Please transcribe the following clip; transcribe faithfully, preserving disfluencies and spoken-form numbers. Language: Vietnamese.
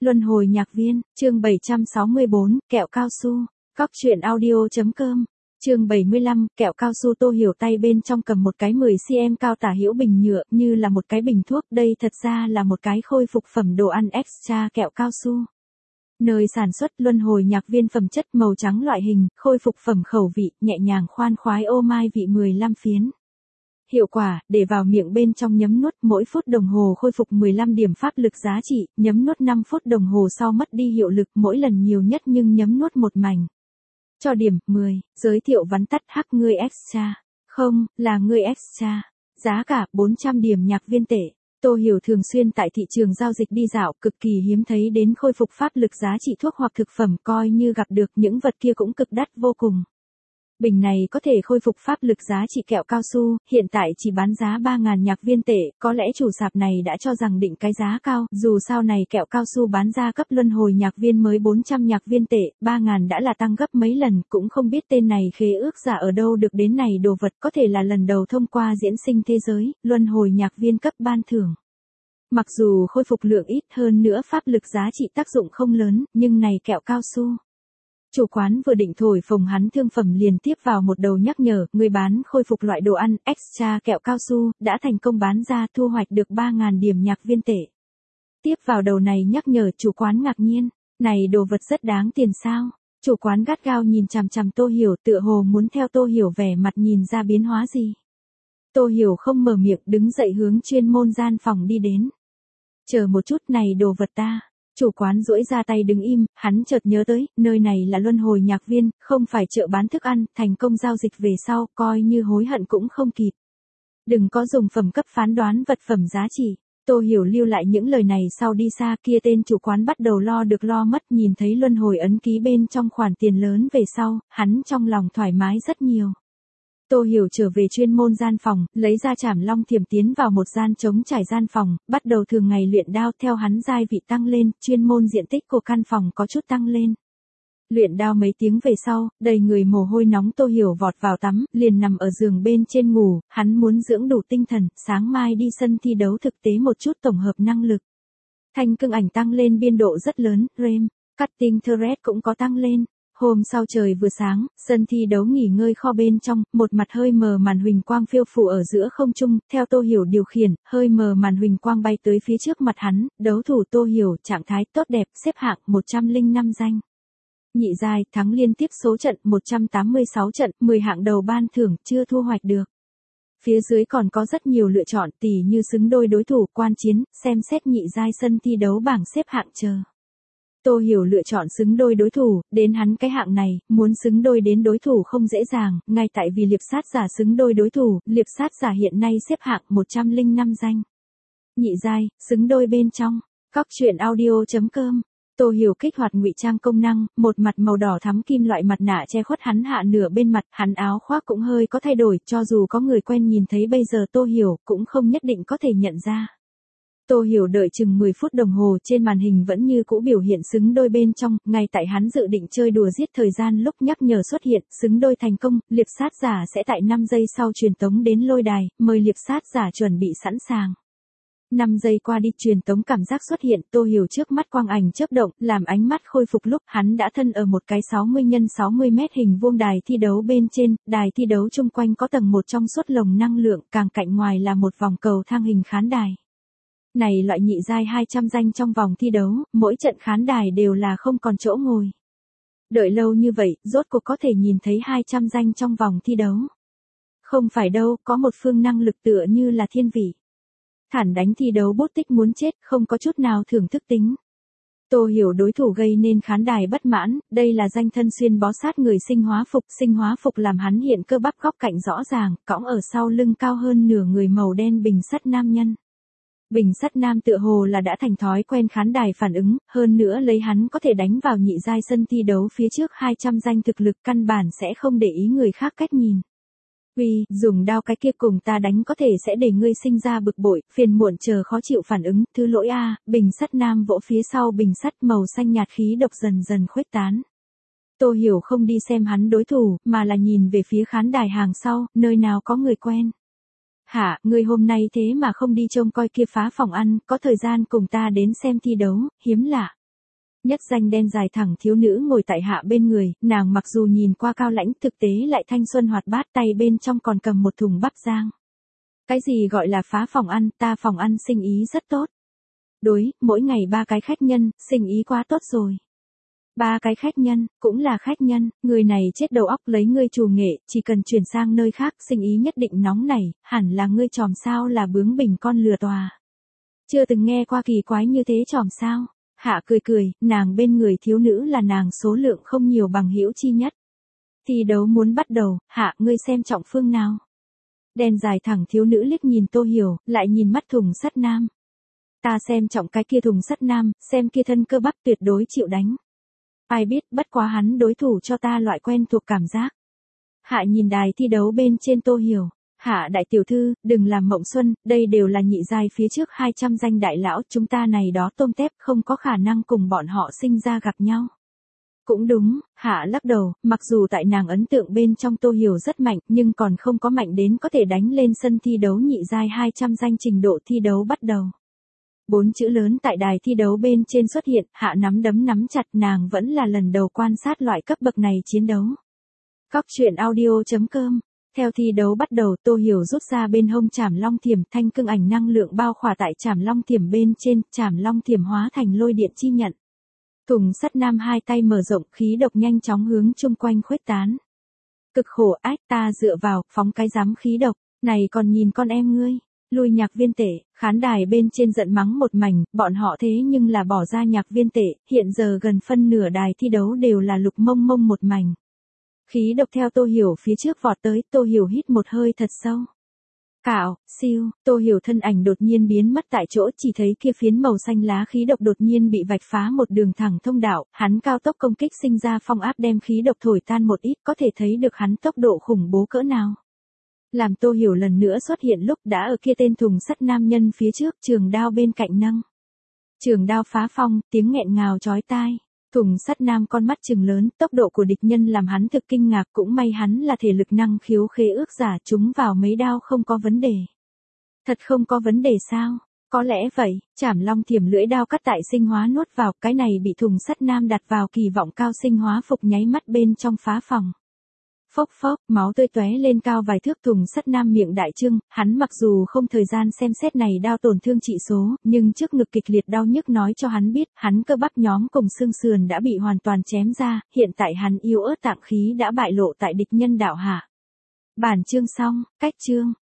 Luân hồi nhạc viên, chương bảy trăm sáu mươi bốn, kẹo cao su. Cóc truyện audio.com. Chương bảy mươi lăm, kẹo cao su. Tô Hiểu tay bên trong cầm một cái mười xăng-ti-mét cao tả hữu bình nhựa, như là một cái bình thuốc, đây thật ra là một cái khôi phục phẩm đồ ăn extra kẹo cao su. Nơi sản xuất Luân hồi nhạc viên, phẩm chất màu trắng loại hình, khôi phục phẩm khẩu vị, nhẹ nhàng khoan khoái, ô mai vị mười lăm phiến. Hiệu quả, để vào miệng bên trong nhấm nuốt, mỗi phút đồng hồ khôi phục mười lăm điểm pháp lực giá trị, nhấm nuốt năm phút đồng hồ sau mất đi hiệu lực, mỗi lần nhiều nhất nhưng nhấm nuốt một mảnh. Cho điểm, mười, giới thiệu vắn tắt hắc ngươi extra. Không, là ngươi extra. Giá cả, bốn trăm điểm nhạc viên tệ. Tô Hiểu thường xuyên tại thị trường giao dịch đi dạo, cực kỳ hiếm thấy đến khôi phục pháp lực giá trị thuốc hoặc thực phẩm, coi như gặp được những vật kia cũng cực đắt vô cùng. Bình này có thể khôi phục pháp lực giá trị kẹo cao su, hiện tại chỉ bán giá ba nghìn nhạc viên tệ, có lẽ chủ sạp này đã cho rằng định cái giá cao, dù sau này kẹo cao su bán ra cấp luân hồi nhạc viên mới bốn trăm nhạc viên tệ, ba nghìn đã là tăng gấp mấy lần, cũng không biết tên này khế ước giả ở đâu được đến này đồ vật, có thể là lần đầu thông qua diễn sinh thế giới, luân hồi nhạc viên cấp ban thưởng. Mặc dù khôi phục lượng ít hơn nữa pháp lực giá trị tác dụng không lớn, nhưng này kẹo cao su. Chủ quán vừa định thổi phồng hắn thương phẩm liền tiếp vào một đầu nhắc nhở, người bán khôi phục loại đồ ăn extra kẹo cao su, đã thành công bán ra, thu hoạch được ba nghìn điểm nhạc viên tệ. Tiếp vào đầu này nhắc nhở, chủ quán ngạc nhiên, này đồ vật rất đáng tiền sao? Chủ quán gắt gao nhìn chằm chằm Tô Hiểu, tựa hồ muốn theo Tô Hiểu vẻ mặt nhìn ra biến hóa gì. Tô Hiểu không mở miệng, đứng dậy hướng chuyên môn gian phòng đi đến. Chờ một chút, này đồ vật ta. Chủ quán duỗi ra tay đứng im, hắn chợt nhớ tới, nơi này là luân hồi nhạc viên, không phải chợ bán thức ăn, thành công giao dịch về sau, coi như hối hận cũng không kịp. Đừng có dùng phẩm cấp phán đoán vật phẩm giá trị. Tô Hiểu lưu lại những lời này sau đi xa, kia tên chủ quán bắt đầu lo được lo mất, nhìn thấy luân hồi ấn ký bên trong khoản tiền lớn về sau, hắn trong lòng thoải mái rất nhiều. Tô Hiểu trở về chuyên môn gian phòng, lấy ra Trảm Long Thiểm tiến vào một gian trống trải gian phòng, bắt đầu thường ngày luyện đao. Theo hắn giai vị tăng lên, chuyên môn diện tích của căn phòng có chút tăng lên. Luyện đao mấy tiếng về sau, đầy người mồ hôi nóng, Tô Hiểu vọt vào tắm, liền nằm ở giường bên trên ngủ, hắn muốn dưỡng đủ tinh thần, sáng mai đi sân thi đấu thực tế một chút tổng hợp năng lực. Thanh cưng ảnh tăng lên biên độ rất lớn, rem, cutting thread cũng có tăng lên. Hôm sau trời vừa sáng, sân thi đấu nghỉ ngơi kho bên trong, một mặt hơi mờ màn huỳnh quang phiêu phù ở giữa không trung, theo Tô Hiểu điều khiển, hơi mờ màn huỳnh quang bay tới phía trước mặt hắn, đấu thủ Tô Hiểu, trạng thái tốt đẹp, xếp hạng một trăm lẻ năm danh. Nhị giai, thắng liên tiếp số trận, một trăm tám mươi sáu trận, mười hạng đầu ban thưởng, chưa thu hoạch được. Phía dưới còn có rất nhiều lựa chọn, tỉ như xứng đôi đối thủ, quan chiến, xem xét nhị giai sân thi đấu bảng xếp hạng chờ. Tô Hiểu lựa chọn xứng đôi đối thủ, đến hắn cái hạng này, muốn xứng đôi đến đối thủ không dễ dàng, ngay tại vì liệp sát giả xứng đôi đối thủ, liệp sát giả hiện nay xếp hạng một trăm lẻ năm danh. Nhị giai, xứng đôi bên trong, cóc truyện audio.com. Tô Hiểu kích hoạt ngụy trang công năng, một mặt màu đỏ thắm kim loại mặt nạ che khuất hắn hạ nửa bên mặt, hắn áo khoác cũng hơi có thay đổi, cho dù có người quen nhìn thấy bây giờ Tô Hiểu, cũng không nhất định có thể nhận ra. Tô Hiểu đợi chừng mười phút đồng hồ, trên màn hình vẫn như cũ biểu hiện xứng đôi bên trong, ngay tại hắn dự định chơi đùa giết thời gian lúc nhắc nhở xuất hiện, xứng đôi thành công, liệp sát giả sẽ tại năm giây sau truyền tống đến lôi đài, mời liệp sát giả chuẩn bị sẵn sàng. năm giây qua đi, truyền tống cảm giác xuất hiện, Tô Hiểu trước mắt quang ảnh chớp động, làm ánh mắt khôi phục lúc hắn đã thân ở một cái sáu mươi nhân sáu mươi mét hình vuông đài thi đấu bên trên, đài thi đấu chung quanh có tầng một trong suốt lồng năng lượng, càng cạnh ngoài là một vòng cầu thang hình khán đài. Này loại nhị giai hai trăm danh trong vòng thi đấu, mỗi trận khán đài đều là không còn chỗ ngồi. Đợi lâu như vậy, rốt cuộc có thể nhìn thấy hai trăm danh trong vòng thi đấu. Không phải đâu, có một phương năng lực tựa như là thiên vị. Thản đánh thi đấu bút tích muốn chết, không có chút nào thưởng thức tính. Tô Hiểu đối thủ gây nên khán đài bất mãn, đây là danh thân xuyên bó sát người sinh hóa phục, sinh hóa phục làm hắn hiện cơ bắp góc cạnh rõ ràng, cõng ở sau lưng cao hơn nửa người màu đen bình sắt nam nhân. Bình sắt nam tựa hồ là đã thành thói quen khán đài phản ứng, hơn nữa lấy hắn có thể đánh vào nhị giai sân thi đấu phía trước hai trăm danh thực lực, căn bản sẽ không để ý người khác cách nhìn. Uy, dùng đao cái kia cùng ta đánh có thể sẽ để ngươi sinh ra bực bội, phiền muộn chờ khó chịu phản ứng, thứ lỗi a. Bình sắt nam vỗ phía sau bình sắt, màu xanh nhạt khí độc dần dần khuếch tán. Tô Hiểu không đi xem hắn đối thủ, mà là nhìn về phía khán đài hàng sau, nơi nào có người quen. Hả, ngươi hôm nay thế mà không đi trông coi kia phá phòng ăn, có thời gian cùng ta đến xem thi đấu, hiếm lạ. Nhất danh đen dài thẳng thiếu nữ ngồi tại hạ bên người, nàng mặc dù nhìn qua cao lãnh thực tế lại thanh xuân hoạt bát, tay bên trong còn cầm một thùng bắp rang. Cái gì gọi là phá phòng ăn, ta phòng ăn sinh ý rất tốt. Đối, mỗi ngày ba cái khách nhân, sinh ý quá tốt rồi. Ba cái khách nhân, cũng là khách nhân, người này chết đầu óc lấy ngươi trù nghệ, chỉ cần chuyển sang nơi khác, sinh ý nhất định nóng nảy, hẳn là ngươi tròm sao là bướng bỉnh con lừa tòa. Chưa từng nghe qua kỳ quái như thế tròm sao? Hạ cười cười, nàng bên người thiếu nữ là nàng số lượng không nhiều bằng hữu chi nhất. Thi đấu muốn bắt đầu, hạ ngươi xem trọng phương nào? Đen dài thẳng thiếu nữ liếc nhìn Tô Hiểu, lại nhìn mắt thùng sắt nam. Ta xem trọng cái kia thùng sắt nam, xem kia thân cơ bắp tuyệt đối chịu đánh. Ai biết, bất quá hắn đối thủ cho ta loại quen thuộc cảm giác. Hạ nhìn đài thi đấu bên trên Tô Hiểu. Hạ đại tiểu thư, đừng làm mộng xuân, đây đều là nhị giai phía trước hai trăm danh đại lão, chúng ta này đó tôm tép không có khả năng cùng bọn họ sinh ra gặp nhau. Cũng đúng, Hạ lắc đầu, mặc dù tại nàng ấn tượng bên trong Tô Hiểu rất mạnh, nhưng còn không có mạnh đến có thể đánh lên sân thi đấu nhị giai hai trăm danh trình độ thi đấu bắt đầu. Bốn chữ lớn tại đài thi đấu bên trên xuất hiện, Hạ nắm đấm nắm chặt, nàng vẫn là lần đầu quan sát loại cấp bậc này chiến đấu. Cóc truyện audio chấm com. Theo thi đấu bắt đầu, Tô Hiểu rút ra bên hông trảm long thiểm, thanh cương ảnh năng lượng bao khỏa tại trảm long thiểm bên trên, trảm long thiểm hóa thành lôi điện chi nhận. Thùng sắt nam hai tay mở rộng, khí độc nhanh chóng hướng chung quanh khuếch tán. Cực khổ ách, ta dựa vào, phóng cái giám khí độc, này còn nhìn con em ngươi. Lui nhạc viên tể, khán đài bên trên giận mắng một mảnh, bọn họ thế nhưng là bỏ ra nhạc viên tể, hiện giờ gần phân nửa đài thi đấu đều là lục mông mông một mảnh. Khí độc theo Tô Hiểu phía trước vọt tới, Tô Hiểu hít một hơi thật sâu. Cạo, siêu, Tô Hiểu thân ảnh đột nhiên biến mất tại chỗ, chỉ thấy kia phiến màu xanh lá khí độc đột nhiên bị vạch phá một đường thẳng thông đạo, hắn cao tốc công kích sinh ra phong áp đem khí độc thổi tan một ít, có thể thấy được hắn tốc độ khủng bố cỡ nào. Làm Tô Hiểu lần nữa xuất hiện lúc đã ở kia tên thùng sắt nam nhân phía trước, trường đao bên cạnh nâng. Trường đao phá phong, tiếng nghẹn ngào chói tai. Thùng sắt nam con mắt trừng lớn, tốc độ của địch nhân làm hắn thực kinh ngạc, cũng may hắn là thể lực năng khiếu khế ước giả, chúng vào mấy đao không có vấn đề. Thật không có vấn đề sao? Có lẽ vậy, trảm long thiểm lưỡi đao cắt tại sinh hóa nuốt vào, cái này bị thùng sắt nam đặt vào kỳ vọng cao sinh hóa phục nháy mắt bên trong phá phòng. Phốc phốc, máu tươi tóe lên cao vài thước, thùng sắt nam miệng đại trương, hắn mặc dù không thời gian xem xét này đao tổn thương trị số, nhưng trước ngực kịch liệt đau nhức nói cho hắn biết, hắn cơ bắp nhóm cùng xương sườn đã bị hoàn toàn chém ra, hiện tại hắn yếu ớt tạng khí đã bại lộ tại địch nhân đạo hạ. Bản chương xong, cách chương.